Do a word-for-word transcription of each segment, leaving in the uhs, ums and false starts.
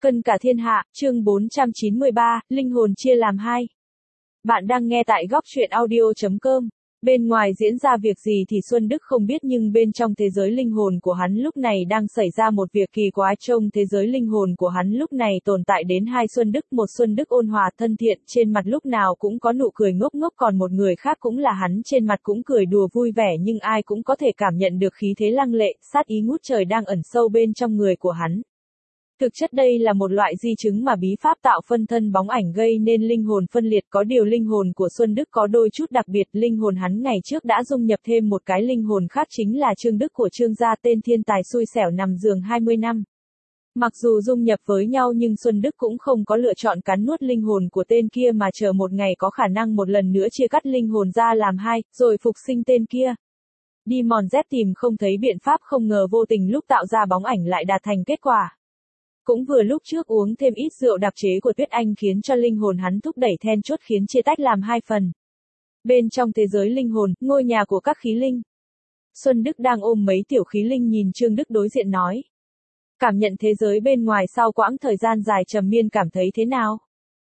Cân cả thiên hạ, chương bốn trăm chín mươi ba, linh hồn chia làm hai. Bạn đang nghe tại góc truyện audio chấm com. Bên ngoài diễn ra việc gì thì Xuân Đức không biết, nhưng bên trong thế giới linh hồn của hắn lúc này đang xảy ra một việc kỳ quái. Trong thế giới linh hồn của hắn lúc này tồn tại đến hai Xuân Đức, một Xuân Đức ôn hòa thân thiện, trên mặt lúc nào cũng có nụ cười ngốc ngốc, còn một người khác cũng là hắn, trên mặt cũng cười đùa vui vẻ, nhưng ai cũng có thể cảm nhận được khí thế lăng lệ, sát ý ngút trời đang ẩn sâu bên trong người của hắn. Thực chất đây là một loại di chứng mà bí pháp tạo phân thân bóng ảnh gây nên linh hồn phân liệt. Có điều linh hồn của Xuân Đức có đôi chút đặc biệt, linh hồn hắn ngày trước đã dung nhập thêm một cái linh hồn khác, chính là Trương Đức của Trương gia, tên thiên tài xui xẻo nằm giường hai mươi năm. Mặc dù dung nhập với nhau nhưng Xuân Đức cũng không có lựa chọn cắn nuốt linh hồn của tên kia, mà chờ một ngày có khả năng một lần nữa chia cắt linh hồn ra làm hai, rồi phục sinh tên kia. Đi mòn dép tìm không thấy biện pháp, không ngờ vô tình lúc tạo ra bóng ảnh lại đạt thành kết quả. Cũng vừa lúc trước uống thêm ít rượu đặc chế của Tuyết Anh khiến cho linh hồn hắn thúc đẩy then chốt khiến chia tách làm hai phần. Bên trong thế giới linh hồn, ngôi nhà của các khí linh. Xuân Đức đang ôm mấy tiểu khí linh nhìn Trương Đức đối diện nói. Cảm nhận thế giới bên ngoài sau quãng thời gian dài trầm miên cảm thấy thế nào?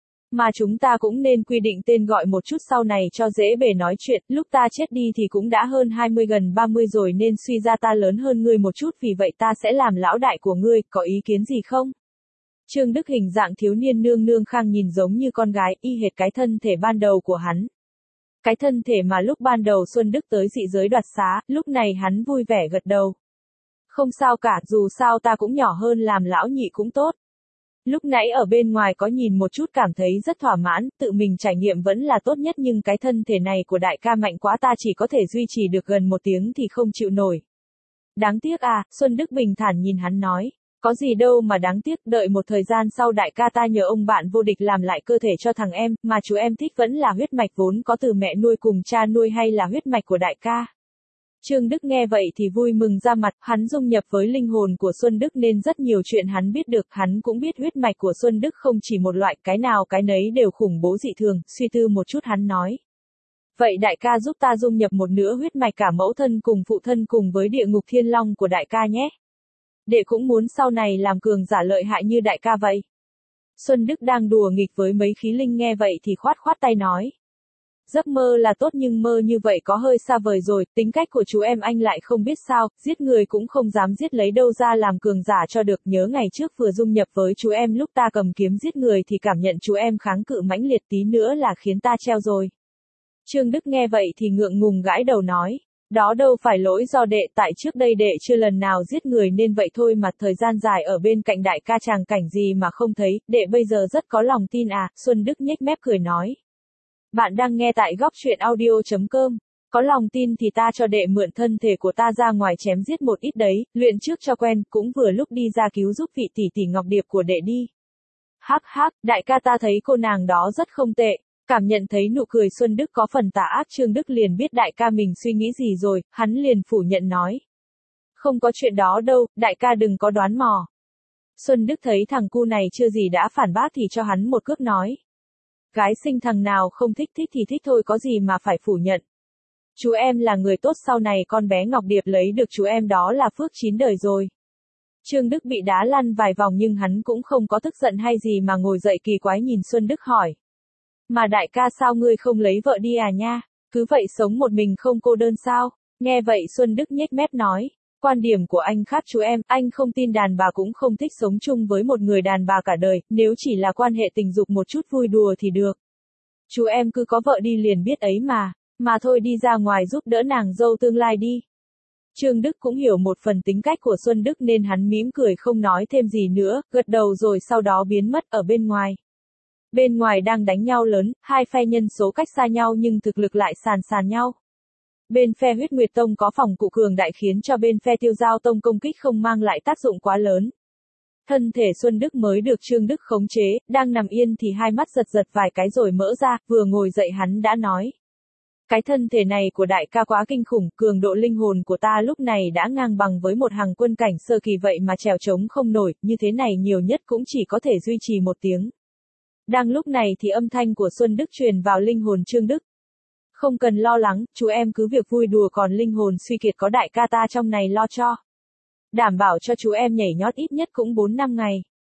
Mà chúng ta cũng nên quy định tên gọi một chút sau này cho dễ bề nói chuyện, lúc ta chết đi thì cũng đã hơn hai mươi gần ba mươi rồi, nên suy ra ta lớn hơn ngươi một chút, vì vậy ta sẽ làm lão đại của ngươi, có ý kiến gì không? Trương Đức hình dạng thiếu niên nương nương khang nhìn giống như con gái, y hệt cái thân thể ban đầu của hắn. Cái thân thể mà lúc ban đầu Xuân Đức tới dị giới đoạt xá, lúc này hắn vui vẻ gật đầu. Không sao cả, dù sao ta cũng nhỏ hơn, làm lão nhị cũng tốt. Lúc nãy ở bên ngoài có nhìn một chút cảm thấy rất thỏa mãn, tự mình trải nghiệm vẫn là tốt nhất, nhưng cái thân thể này của đại ca mạnh quá, ta chỉ có thể duy trì được gần một tiếng thì không chịu nổi. Đáng tiếc à, Xuân Đức bình thản nhìn hắn nói. Có gì đâu mà đáng tiếc, đợi một thời gian sau đại ca ta nhờ ông bạn vô địch làm lại cơ thể cho thằng em, mà chú em thích vẫn là huyết mạch vốn có từ mẹ nuôi cùng cha nuôi, hay là huyết mạch của đại ca? Trương Đức nghe vậy thì vui mừng ra mặt, hắn dung nhập với linh hồn của Xuân Đức nên rất nhiều chuyện hắn biết được, hắn cũng biết huyết mạch của Xuân Đức không chỉ một loại, cái nào cái nấy đều khủng bố dị thường, suy tư một chút hắn nói. Vậy đại ca giúp ta dung nhập một nửa huyết mạch cả mẫu thân cùng phụ thân cùng với địa ngục thiên long của đại ca nhé. Đệ cũng muốn sau này làm cường giả lợi hại như đại ca vậy. Xuân Đức đang đùa nghịch với mấy khí linh nghe vậy thì khoát khoát tay nói. Giấc mơ là tốt nhưng mơ như vậy có hơi xa vời rồi, tính cách của chú em anh lại không biết sao, giết người cũng không dám giết, lấy đâu ra làm cường giả cho được. Nhớ ngày trước vừa dung nhập với chú em lúc ta cầm kiếm giết người thì cảm nhận chú em kháng cự mãnh liệt, tí nữa là khiến ta treo rồi. Trương Đức nghe vậy thì ngượng ngùng gãi đầu nói. Đó đâu phải lỗi do đệ, tại trước đây đệ chưa lần nào giết người nên vậy thôi mà, thời gian dài ở bên cạnh đại ca tràng cảnh gì mà không thấy, đệ bây giờ rất có lòng tin à, Xuân Đức nhếch mép cười nói. Bạn đang nghe tại góc truyện audio chấm com. Có lòng tin thì ta cho đệ mượn thân thể của ta ra ngoài chém giết một ít đấy, luyện trước cho quen, cũng vừa lúc đi ra cứu giúp vị tỷ tỷ Ngọc Điệp của đệ đi. Hắc hắc, đại ca ta thấy cô nàng đó rất không tệ. Cảm nhận thấy nụ cười Xuân Đức có phần tà ác, Trương Đức liền biết đại ca mình suy nghĩ gì rồi, hắn liền phủ nhận nói. Không có chuyện đó đâu, đại ca đừng có đoán mò. Xuân Đức thấy thằng cu này chưa gì đã phản bác thì cho hắn một cước nói. Gái sinh thằng nào không thích, thích thì thích thôi, có gì mà phải phủ nhận. Chú em là người tốt, sau này con bé Ngọc Điệp lấy được chú em đó là phước chín đời rồi. Trương Đức bị đá lăn vài vòng nhưng hắn cũng không có tức giận hay gì mà ngồi dậy kỳ quái nhìn Xuân Đức hỏi. Mà đại ca sao ngươi không lấy vợ đi à nha, cứ vậy sống một mình không cô đơn sao? Nghe vậy Xuân Đức nhếch mép nói. Quan điểm của anh khác chú em, anh không tin đàn bà cũng không thích sống chung với một người đàn bà cả đời, nếu chỉ là quan hệ tình dục một chút vui đùa thì được. Chú em cứ có vợ đi liền biết ấy mà, mà thôi đi ra ngoài giúp đỡ nàng dâu tương lai đi. Trương Đức cũng hiểu một phần tính cách của Xuân Đức nên hắn mỉm cười không nói thêm gì nữa, gật đầu rồi sau đó biến mất ở bên ngoài. Bên ngoài đang đánh nhau lớn, hai phe nhân số cách xa nhau nhưng thực lực lại sàn sàn nhau. Bên phe Huyết Nguyệt Tông có phòng cụ cường đại khiến cho bên phe Tiêu Giao Tông công kích không mang lại tác dụng quá lớn. Thân thể Xuân Đức mới được Trương Đức khống chế, đang nằm yên thì hai mắt giật giật vài cái rồi mở ra, vừa ngồi dậy hắn đã nói. Cái thân thể này của đại ca quá kinh khủng, cường độ linh hồn của ta lúc này đã ngang bằng với một hàng quân cảnh sơ kỳ vậy mà trèo trống không nổi, như thế này nhiều nhất cũng chỉ có thể duy trì một tiếng. Đang lúc này thì âm thanh của Xuân Đức truyền vào linh hồn Trương Đức. Không cần lo lắng, chú em cứ việc vui đùa, còn linh hồn suy kiệt có đại ca ta trong này lo cho. Đảm bảo cho chú em nhảy nhót ít nhất cũng bốn năm ngày.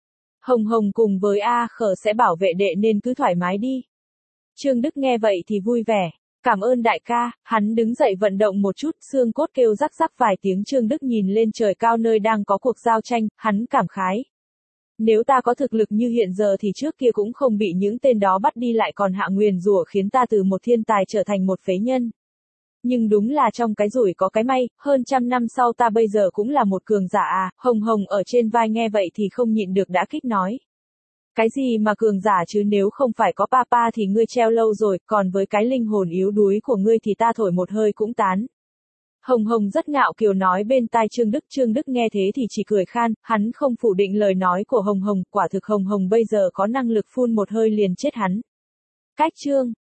Hồng Hồng cùng với A Khở sẽ bảo vệ đệ nên cứ thoải mái đi. Trương Đức nghe vậy thì vui vẻ. Cảm ơn đại ca, hắn đứng dậy vận động một chút, xương cốt kêu rắc rắc vài tiếng. Trương Đức nhìn lên trời cao nơi đang có cuộc giao tranh, hắn cảm khái. Nếu ta có thực lực như hiện giờ thì trước kia cũng không bị những tên đó bắt đi lại còn hạ nguyền rủa khiến ta từ một thiên tài trở thành một phế nhân. Nhưng đúng là trong cái rủi có cái may, hơn trăm năm sau ta bây giờ cũng là một cường giả à. Hồng Hồng ở trên vai nghe vậy thì không nhịn được đã kích nói. Cái gì mà cường giả chứ, nếu không phải có papa thì ngươi treo lâu rồi, còn với cái linh hồn yếu đuối của ngươi thì ta thổi một hơi cũng tán. Hồng Hồng rất ngạo kiều nói bên tai Trương Đức. Trương Đức nghe thế thì chỉ cười khan, hắn không phủ định lời nói của Hồng Hồng, quả thực Hồng Hồng bây giờ có năng lực phun một hơi liền chết hắn. Cách chương